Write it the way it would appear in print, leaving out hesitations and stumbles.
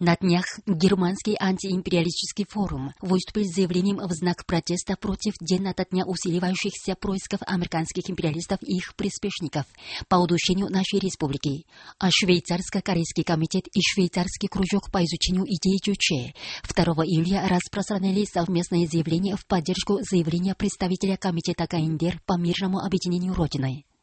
На днях Германский антиимпериалистический форум выступил с заявлением в знак протеста против день ото дня усиливающихся происков американских империалистов и их приспешников по удушению нашей республики. А Швейцарско-корейский комитет и Швейцарский кружок по изучению идей Чуче 2 июля распространили совместное заявление в поддержку заявления представителя комитета КНДР по мирному объединению Родины.